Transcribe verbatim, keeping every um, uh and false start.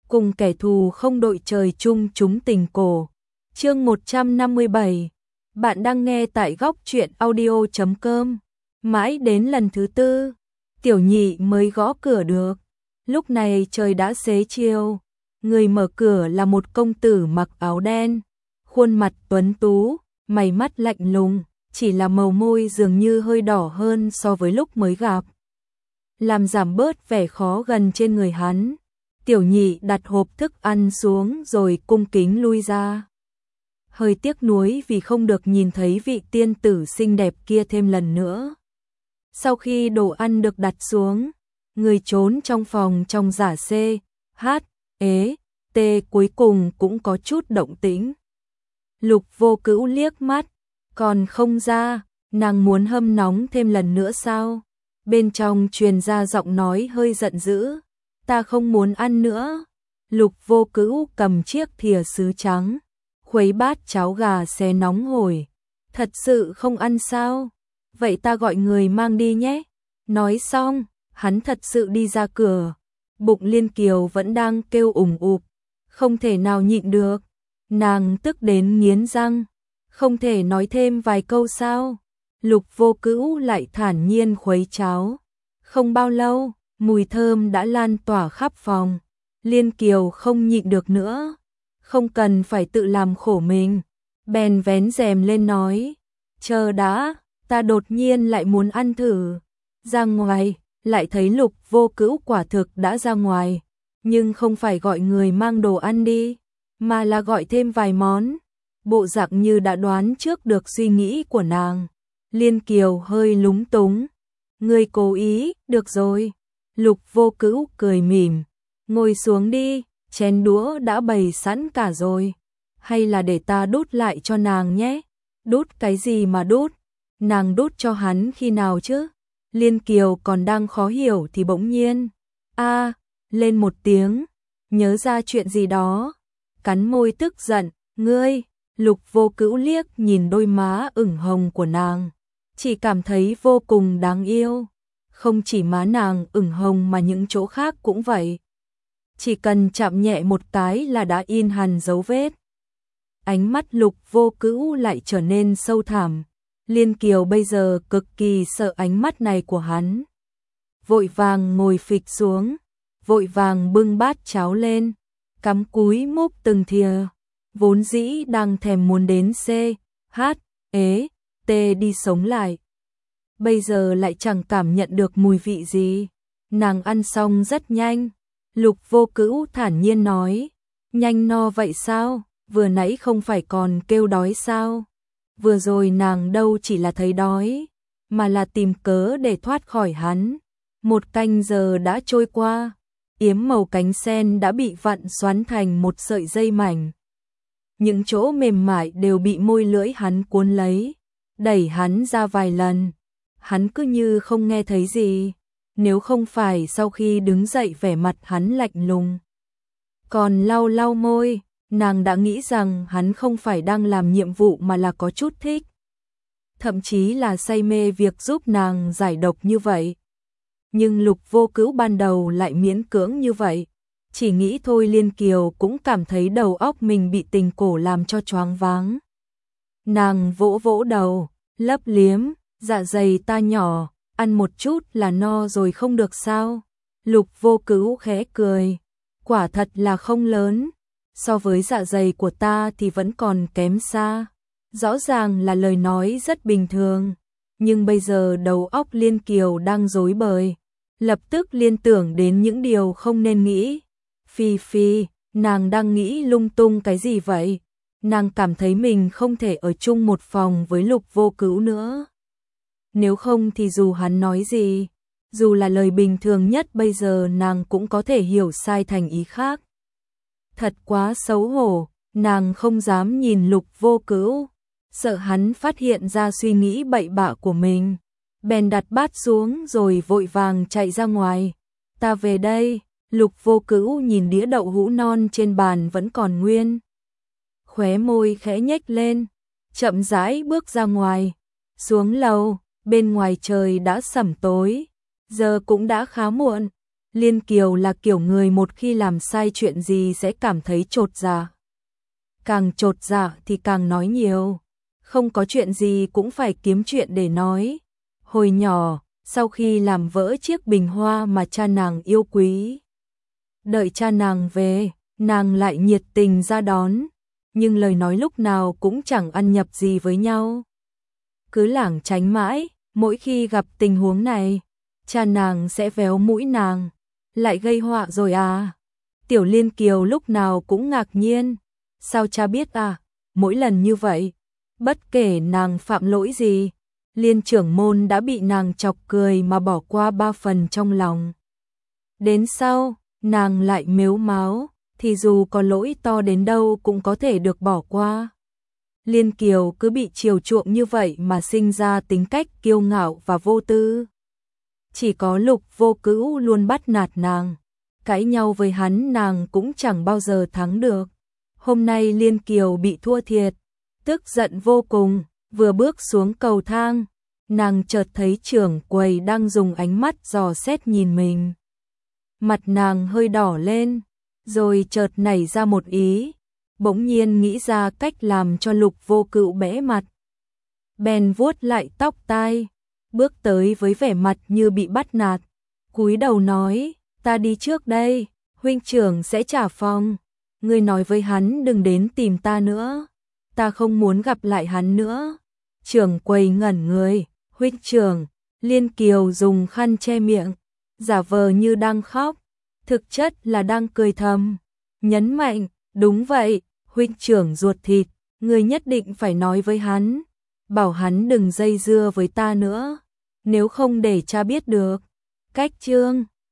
cùng kẻ thù không đội trời chung chúng tình cổ. Chương một trăm năm mươi bảy. Bạn đang nghe tại góc truyện audio chấm com. Mãi đến lần thứ tư, Tiểu Nhị mới gõ cửa được. Lúc này trời đã xế chiều, người mở cửa là một công tử mặc áo đen, khuôn mặt tuấn tú, mày mắt lạnh lùng, chỉ là màu môi dường như hơi đỏ hơn so với lúc mới gặp, làm giảm bớt vẻ khó gần trên người hắn. Tiểu Nhị đặt hộp thức ăn xuống rồi cung kính lui ra. Hơi tiếc nuối vì không được nhìn thấy vị tiên tử xinh đẹp kia thêm lần nữa. Sau khi đồ ăn được đặt xuống, người trốn trong phòng trong giả C, H, ế, T cuối cùng cũng có chút động tĩnh. Lục Vô Cữu liếc mắt, còn không ra, nàng muốn hâm nóng thêm lần nữa sao? Bên trong truyền ra giọng nói hơi giận dữ, ta không muốn ăn nữa. Lục Vô Cữu cầm chiếc thìa sứ trắng, khuấy bát cháo gà xé nóng hổi. Thật sự không ăn sao? Vậy ta gọi người mang đi nhé. Nói xong, hắn thật sự đi ra cửa. Bụng Liên Kiều vẫn đang kêu ủng ụp, không thể nào nhịn được. Nàng tức đến nghiến răng, không thể nói thêm vài câu sao? Lục Vô Cữu lại thản nhiên khuấy cháo. Không bao lâu, mùi thơm đã lan tỏa khắp phòng. Liên Kiều không nhịn được nữa, không cần phải tự làm khổ mình, bèn vén rèm lên nói, chờ đã, ta đột nhiên lại muốn ăn thử. Ra ngoài, lại thấy Lục Vô Cữu quả thực đã ra ngoài, nhưng không phải gọi người mang đồ ăn đi, mà là gọi thêm vài món. Bộ dạng như đã đoán trước được suy nghĩ của nàng. Liên Kiều hơi lúng túng. Ngươi cố ý, được rồi. Lục Vô Cữu cười mỉm. Ngồi xuống đi, chén đũa đã bày sẵn cả rồi. Hay là để ta đút lại cho nàng nhé. Đút cái gì mà đút? Nàng đút cho hắn khi nào chứ? Liên Kiều còn đang khó hiểu thì bỗng nhiên a lên một tiếng, nhớ ra chuyện gì đó, cắn môi tức giận. Ngươi? Lục Vô Cữu liếc nhìn đôi má ửng hồng của nàng, chỉ cảm thấy vô cùng đáng yêu. Không chỉ má nàng ửng hồng mà những chỗ khác cũng vậy. Chỉ cần chạm nhẹ một cái là đã in hằn dấu vết. Ánh mắt Lục Vô Cữu lại trở nên sâu thẳm. Liên Kiều bây giờ cực kỳ sợ ánh mắt này của hắn. Vội vàng ngồi phịch xuống, vội vàng bưng bát cháo lên, cắm cúi múc từng thìa. Vốn dĩ đang thèm muốn đến C, H, ế, T đi sống lại. Bây giờ lại chẳng cảm nhận được mùi vị gì. Nàng ăn xong rất nhanh. Lục Vô Cữu thản nhiên nói, nhanh no vậy sao? Vừa nãy không phải còn kêu đói sao? Vừa rồi nàng đâu chỉ là thấy đói, mà là tìm cớ để thoát khỏi hắn. Một canh giờ đã trôi qua, yếm màu cánh sen đã bị vặn xoắn thành một sợi dây mảnh. Những chỗ mềm mại đều bị môi lưỡi hắn cuốn lấy, đẩy hắn ra vài lần. Hắn cứ như không nghe thấy gì, nếu không phải sau khi đứng dậy vẻ mặt hắn lạnh lùng. Còn lau lau môi, nàng đã nghĩ rằng hắn không phải đang làm nhiệm vụ mà là có chút thích. Thậm chí là say mê việc giúp nàng giải độc như vậy. Nhưng Lục Vô Cữu ban đầu lại miễn cưỡng như vậy. Chỉ nghĩ thôi Liên Kiều cũng cảm thấy đầu óc mình bị tình cổ làm cho choáng váng. Nàng vỗ vỗ đầu, lấp liếm, dạ dày ta nhỏ, ăn một chút là no rồi không được sao? Lục Vô Cữu khẽ cười, quả thật là không lớn, so với dạ dày của ta thì vẫn còn kém xa. Rõ ràng là lời nói rất bình thường, nhưng bây giờ đầu óc Liên Kiều đang rối bời, lập tức liên tưởng đến những điều không nên nghĩ. Phi phi, nàng đang nghĩ lung tung cái gì vậy? Nàng cảm thấy mình không thể ở chung một phòng với Lục Vô Cữu nữa. Nếu không thì dù hắn nói gì, dù là lời bình thường nhất bây giờ nàng cũng có thể hiểu sai thành ý khác. Thật quá xấu hổ, nàng không dám nhìn Lục Vô Cữu, sợ hắn phát hiện ra suy nghĩ bậy bạ của mình. Bèn đặt bát xuống rồi vội vàng chạy ra ngoài. Ta về đây. Lục Vô Cữu nhìn đĩa đậu hũ non trên bàn vẫn còn nguyên, khóe môi khẽ nhếch lên, chậm rãi bước ra ngoài. Xuống lầu, bên ngoài trời đã sẩm tối, giờ cũng đã khá muộn. Liên Kiều là kiểu người một khi làm sai chuyện gì sẽ cảm thấy chột dạ. Càng chột dạ thì càng nói nhiều, không có chuyện gì cũng phải kiếm chuyện để nói. Hồi nhỏ, sau khi làm vỡ chiếc bình hoa mà cha nàng yêu quý, đợi cha nàng về, nàng lại nhiệt tình ra đón, nhưng lời nói lúc nào cũng chẳng ăn nhập gì với nhau. Cứ lảng tránh mãi, mỗi khi gặp tình huống này, cha nàng sẽ véo mũi nàng, lại gây họa rồi à. Tiểu Liên Kiều lúc nào cũng ngạc nhiên, sao cha biết à, mỗi lần như vậy, bất kể nàng phạm lỗi gì, Liên trưởng môn đã bị nàng chọc cười mà bỏ qua ba phần trong lòng. Đến sau, nàng lại mếu máo, thì dù có lỗi to đến đâu cũng có thể được bỏ qua. Liên Kiều cứ bị chiều chuộng như vậy mà sinh ra tính cách kiêu ngạo và vô tư. Chỉ có Lục Vô Cữu luôn bắt nạt nàng, cãi nhau với hắn nàng cũng chẳng bao giờ thắng được. Hôm nay Liên Kiều bị thua thiệt, tức giận vô cùng, vừa bước xuống cầu thang, nàng chợt thấy trưởng quầy đang dùng ánh mắt dò xét nhìn mình. Mặt nàng hơi đỏ lên, rồi chợt nảy ra một ý, bỗng nhiên nghĩ ra cách làm cho Lục Vô Cữu bẽ mặt. Bèn vuốt lại tóc tai, bước tới với vẻ mặt như bị bắt nạt, cúi đầu nói, ta đi trước đây, huynh trưởng sẽ trả phòng, ngươi nói với hắn đừng đến tìm ta nữa, ta không muốn gặp lại hắn nữa. Trưởng quầy ngẩn người, huynh trưởng. Liên Kiều dùng khăn che miệng, giả vờ như đang khóc, thực chất là đang cười thầm, nhấn mạnh, đúng vậy, huynh trưởng ruột thịt, ngươi nhất định phải nói với hắn, bảo hắn đừng dây dưa với ta nữa, nếu không để cha biết được. Cách chương